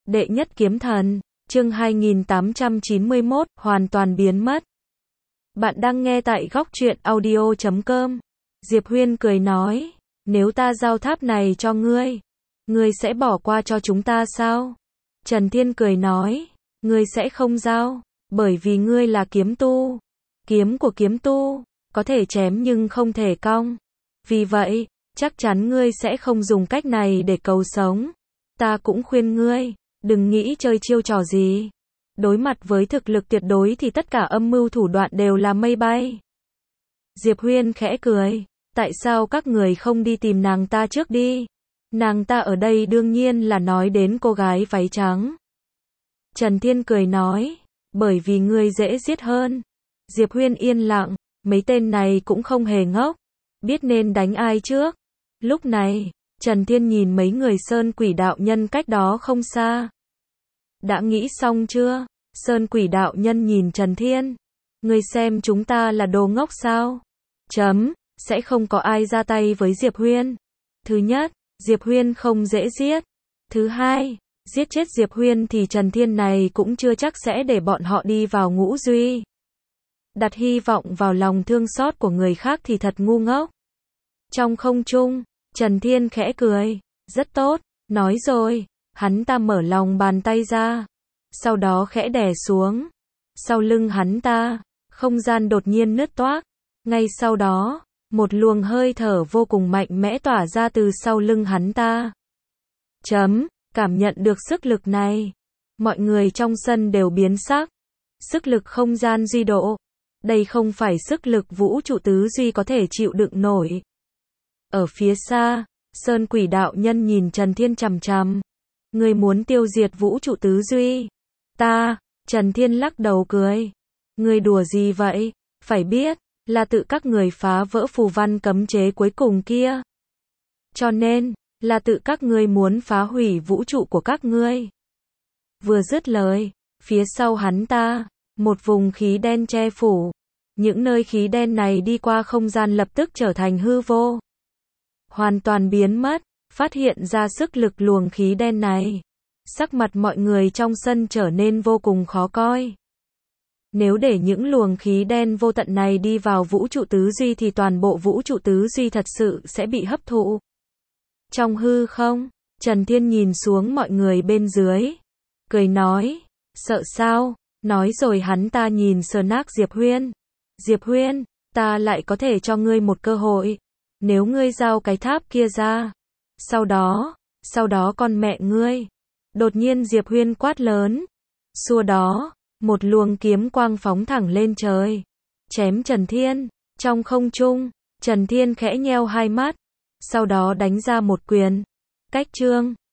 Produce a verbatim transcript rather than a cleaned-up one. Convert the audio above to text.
Đệ nhất kiếm thần, chương hai nghìn tám trăm chín mươi mốt, hoàn toàn biến mất. Bạn đang nghe tại góc truyện audio chấm com. Diệp Huyên cười nói, nếu ta giao tháp này cho ngươi, ngươi sẽ bỏ qua cho chúng ta sao? Trần Thiên cười nói, ngươi sẽ không giao, bởi vì ngươi là kiếm tu. Kiếm của kiếm tu, có thể chém nhưng không thể cong. Vì vậy, chắc chắn ngươi sẽ không dùng cách này để cầu sống. Ta cũng khuyên ngươi, đừng nghĩ chơi chiêu trò gì. Đối mặt với thực lực tuyệt đối thì tất cả âm mưu thủ đoạn đều là mây bay. Diệp Huyên khẽ cười, tại sao các người không đi tìm nàng ta trước đi? Nàng ta ở đây đương nhiên là nói đến cô gái váy trắng. Trần Thiên cười nói, bởi vì ngươi dễ giết hơn. Diệp Huyên yên lặng, mấy tên này cũng không hề ngốc, biết nên đánh ai trước. Lúc này, Trần Thiên nhìn mấy người Sơn Quỷ đạo nhân cách đó không xa. Đã nghĩ xong chưa? Sơn Quỷ đạo nhân nhìn Trần Thiên. Ngươi xem chúng ta là đồ ngốc sao? Chấm, sẽ không có ai ra tay với Diệp Huyên. Thứ nhất, Diệp Huyên không dễ giết. Thứ hai, giết chết Diệp Huyên thì Trần Thiên này cũng chưa chắc sẽ để bọn họ đi vào ngũ duy. Đặt hy vọng vào lòng thương xót của người khác thì thật ngu ngốc. Trong không trung, Trần Thiên khẽ cười, rất tốt, nói rồi, hắn ta mở lòng bàn tay ra, sau đó khẽ đè xuống. Sau lưng hắn ta, không gian đột nhiên nứt toác, ngay sau đó, một luồng hơi thở vô cùng mạnh mẽ tỏa ra từ sau lưng hắn ta. Chấm, cảm nhận được sức lực này, mọi người trong sân đều biến sắc. Sức lực không gian duy độ, đây không phải sức lực vũ trụ tứ duy có thể chịu đựng nổi. Ở phía xa, Sơn Quỷ đạo nhân nhìn Trần Thiên chằm chằm. Ngươi muốn tiêu diệt vũ trụ tứ duy? Ta, Trần Thiên lắc đầu cười. Ngươi đùa gì vậy? Phải biết, là tự các người phá vỡ phù văn cấm chế cuối cùng kia. Cho nên, là tự các ngươi muốn phá hủy vũ trụ của các ngươi. Vừa dứt lời, phía sau hắn ta, một vùng khí đen che phủ. Những nơi khí đen này đi qua không gian lập tức trở thành hư vô. Hoàn toàn biến mất, phát hiện ra sức lực luồng khí đen này. Sắc mặt mọi người trong sân trở nên vô cùng khó coi. Nếu để những luồng khí đen vô tận này đi vào vũ trụ tứ duy thì toàn bộ vũ trụ tứ duy thật sự sẽ bị hấp thụ. Trong hư không, Trần Thiên nhìn xuống mọi người bên dưới, cười nói, sợ sao? Nói rồi hắn ta nhìn sờ nác Diệp Huyên. Diệp Huyên, ta lại có thể cho ngươi một cơ hội. Nếu ngươi giao cái tháp kia ra, sau đó, sau đó con mẹ ngươi. Đột nhiên Diệp Huyên quát lớn. Xua đó, một luồng kiếm quang phóng thẳng lên trời, chém Trần Thiên. Trong không trung, Trần Thiên khẽ nheo hai mắt, sau đó đánh ra một quyền. Cách chương